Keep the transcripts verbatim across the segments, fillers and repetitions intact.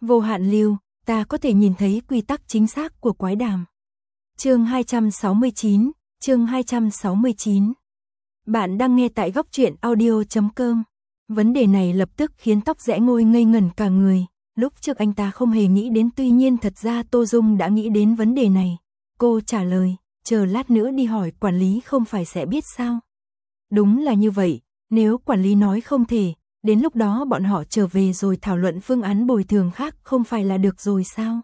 Vô hạn lưu, ta có thể nhìn thấy quy tắc chính xác của quái đàm. Chương hai trăm sáu mươi chín, chương hai trăm sáu mươi chín. Bạn đang nghe tại góc truyện audio chấm com. Vấn đề này lập tức khiến Tóc Rẽ Ngôi ngây ngẩn cả người. Lúc trước anh ta không hề nghĩ đến, tuy nhiên thật ra Tô Dung đã nghĩ đến vấn đề này. Cô trả lời, chờ lát nữa đi hỏi quản lý không phải sẽ biết sao. Đúng là như vậy, nếu quản lý nói không thể, đến lúc đó bọn họ trở về rồi thảo luận phương án bồi thường khác không phải là được rồi sao?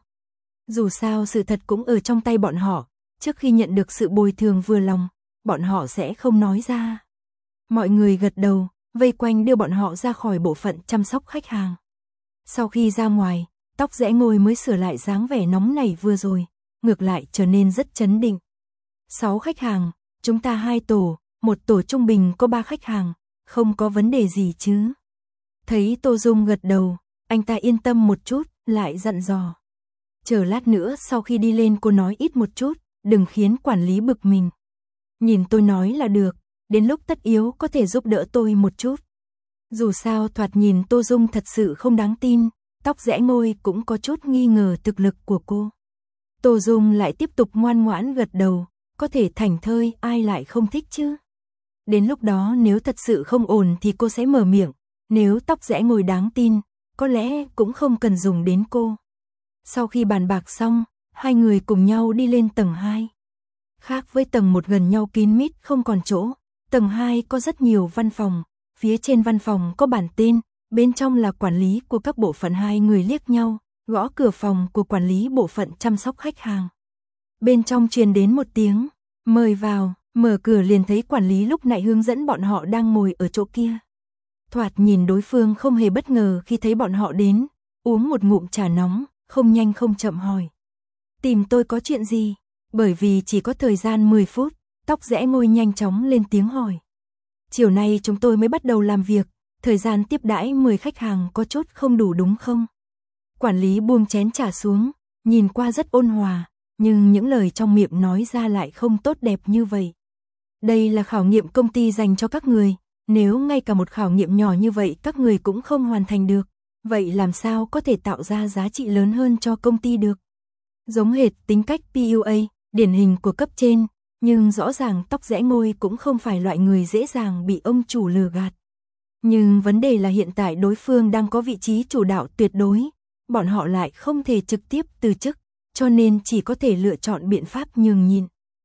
Dù sao sự thật cũng ở trong tay bọn họ, trước khi nhận được sự bồi thường vừa lòng, bọn họ sẽ không nói ra. Mọi người gật đầu, vây quanh đưa bọn họ ra khỏi bộ phận chăm sóc khách hàng. Sau khi ra ngoài, Tóc Rẽ Ngôi mới sửa lại dáng vẻ nóng nảy vừa rồi, ngược lại trở nên rất trấn định. Sáu khách hàng, chúng ta hai tổ, một tổ trung bình có ba khách hàng, không có vấn đề gì chứ? Thấy Tô Dung gật đầu, anh ta yên tâm một chút, lại dặn dò. Chờ lát nữa sau khi đi lên cô nói ít một chút, đừng khiến quản lý bực mình. Nhìn tôi nói là được, đến lúc tất yếu có thể giúp đỡ tôi một chút. Dù sao thoạt nhìn Tô Dung thật sự không đáng tin, Tóc Rẽ Ngôi cũng có chút nghi ngờ thực lực của cô. Tô Dung lại tiếp tục ngoan ngoãn gật đầu, có thể thảnh thơi ai lại không thích chứ. Đến lúc đó nếu thật sự không ổn thì cô sẽ mở miệng, nếu Tóc Rẽ Ngôi đáng tin, có lẽ cũng không cần dùng đến cô. Sau khi bàn bạc xong, hai người cùng nhau đi lên tầng hai. Khác với tầng một gần nhau kín mít không còn chỗ, tầng hai có rất nhiều văn phòng, phía trên văn phòng có bản tên, bên trong là quản lý của các bộ phận. Hai người liếc nhau, gõ cửa phòng của quản lý bộ phận chăm sóc khách hàng. Bên trong truyền đến một tiếng, mời vào, mở cửa liền thấy quản lý lúc nãy hướng dẫn bọn họ đang ngồi ở chỗ kia. Thoạt nhìn đối phương không hề bất ngờ khi thấy bọn họ đến, uống một ngụm trà nóng, không nhanh không chậm hỏi. Tìm tôi có chuyện gì? Bởi vì chỉ có thời gian mười phút, Tóc Rẽ Ngôi nhanh chóng lên tiếng hỏi. Chiều nay chúng tôi mới bắt đầu làm việc, thời gian tiếp đãi mười khách hàng có chút không đủ đúng không? Quản lý buông chén trà xuống, nhìn qua rất ôn hòa, nhưng những lời trong miệng nói ra lại không tốt đẹp như vậy. Đây là khảo nghiệm công ty dành cho các người, nếu ngay cả một khảo nghiệm nhỏ như vậy các người cũng không hoàn thành được, vậy làm sao có thể tạo ra giá trị lớn hơn cho công ty được? Giống hệt tính cách pê u a, điển hình của cấp trên, nhưng rõ ràng Tóc Rẽ Ngôi cũng không phải loại người dễ dàng bị ông chủ lừa gạt. Nhưng vấn đề là hiện tại đối phương đang có vị trí chủ đạo tuyệt đối, bọn họ lại không thể trực tiếp từ chức, cho nên chỉ có thể lựa chọn biện pháp nhường nhịn.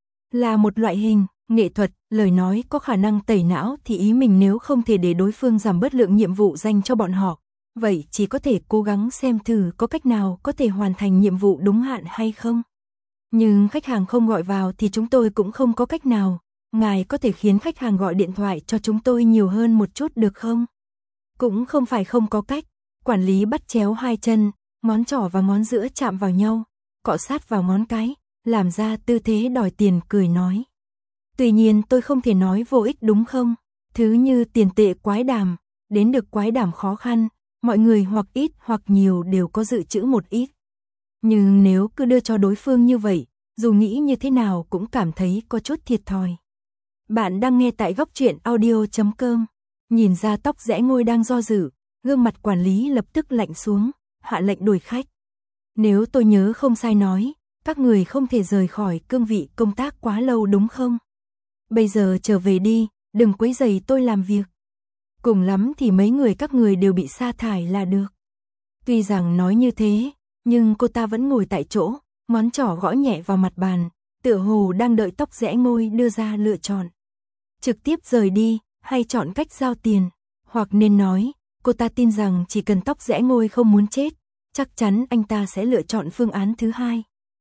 Là một loại hình nghệ thuật, lời nói có khả năng tẩy não thì ý mình nếu không thể để đối phương giảm bớt lượng nhiệm vụ dành cho bọn họ, vậy chỉ có thể cố gắng xem thử có cách nào có thể hoàn thành nhiệm vụ đúng hạn hay không. Nhưng khách hàng không gọi vào thì chúng tôi cũng không có cách nào, ngài có thể khiến khách hàng gọi điện thoại cho chúng tôi nhiều hơn một chút được không? Cũng không phải không có cách, quản lý bắt chéo hai chân, ngón trỏ và ngón giữa chạm vào nhau, cọ sát vào ngón cái, làm ra tư thế đòi tiền cười nói. Tuy nhiên tôi không thể nói vô ích đúng không? Thứ như tiền tệ quái đàm, đến được quái đàm khó khăn, mọi người hoặc ít hoặc nhiều đều có dự trữ một ít. Nhưng nếu cứ đưa cho đối phương như vậy, dù nghĩ như thế nào cũng cảm thấy có chút thiệt thòi. Bạn đang nghe tại góc truyện audio chấm com. Nhìn ra Tóc Rẽ Ngôi đang do dự, gương mặt quản lý lập tức lạnh xuống, hạ lệnh đuổi khách. Nếu tôi nhớ không sai nói, các người không thể rời khỏi cương vị công tác quá lâu đúng không? Bây giờ trở về đi, đừng quấy rầy tôi làm việc. Cùng lắm thì mấy người các người đều bị sa thải là được. Tuy rằng nói như thế, nhưng cô ta vẫn ngồi tại chỗ, ngón trỏ gõ nhẹ vào mặt bàn, tựa hồ đang đợi Tóc Rẽ Ngôi đưa ra lựa chọn. Trực tiếp rời đi, hay chọn cách giao tiền, hoặc nên nói, cô ta tin rằng chỉ cần Tóc Rẽ Ngôi không muốn chết, chắc chắn anh ta sẽ lựa chọn phương án thứ hai.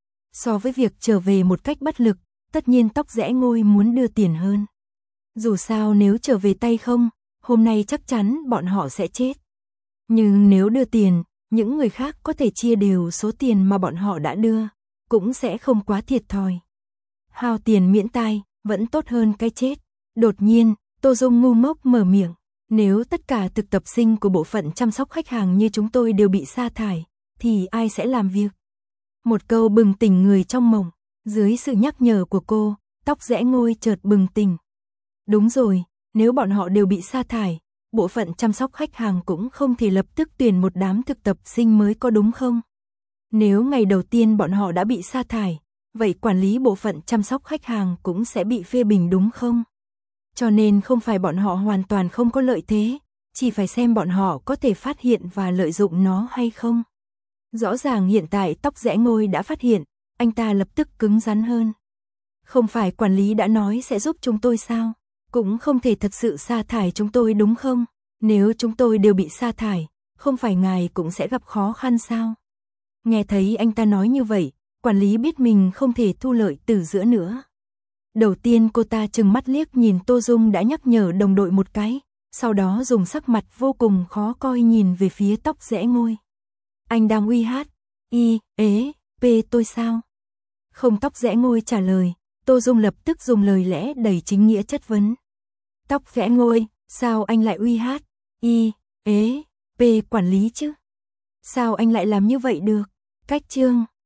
So với việc trở về một cách bất lực, tất nhiên Tóc Rẽ Ngôi muốn đưa tiền hơn. Dù sao nếu trở về tay không, hôm nay chắc chắn bọn họ sẽ chết. Nhưng nếu đưa tiền, những người khác có thể chia đều số tiền mà bọn họ đã đưa, cũng sẽ không quá thiệt thòi. Hao tiền miễn tai, vẫn tốt hơn cái chết. Đột nhiên, Tô Dung ngu ngốc mở miệng, nếu tất cả thực tập sinh của bộ phận chăm sóc khách hàng như chúng tôi đều bị sa thải, thì ai sẽ làm việc? Một câu bừng tỉnh người trong mộng, dưới sự nhắc nhở của cô, Tóc Rẽ Ngôi chợt bừng tỉnh. Đúng rồi, nếu bọn họ đều bị sa thải, bộ phận chăm sóc khách hàng cũng không thể lập tức tuyển một đám thực tập sinh mới có đúng không? Nếu ngày đầu tiên bọn họ đã bị sa thải, vậy quản lý bộ phận chăm sóc khách hàng cũng sẽ bị phê bình đúng không? Cho nên không phải bọn họ hoàn toàn không có lợi thế, chỉ phải xem bọn họ có thể phát hiện và lợi dụng nó hay không. Rõ ràng hiện tại Tóc Rẽ Ngôi đã phát hiện, anh ta lập tức cứng rắn hơn. Không phải quản lý đã nói sẽ giúp chúng tôi sao? Cũng không thể thật sự sa thải chúng tôi đúng không? Nếu chúng tôi đều bị sa thải, không phải ngài cũng sẽ gặp khó khăn sao? Nghe thấy anh ta nói như vậy, quản lý biết mình không thể thu lợi từ giữa nữa. Đầu tiên cô ta trừng mắt liếc nhìn Tô Dung đã nhắc nhở đồng đội một cái, sau đó dùng sắc mặt vô cùng khó coi nhìn về phía Tóc Rẽ Ngôi. Anh đang uy hát, y, ế, p tôi sao? Không. Tóc Rẽ Ngôi trả lời, Tô Dung lập tức dùng lời lẽ đầy chính nghĩa chất vấn. Tóc Rẽ Ngôi, sao anh lại uy hát, y, ế, p quản lý chứ? Sao anh lại làm như vậy được? Cách chương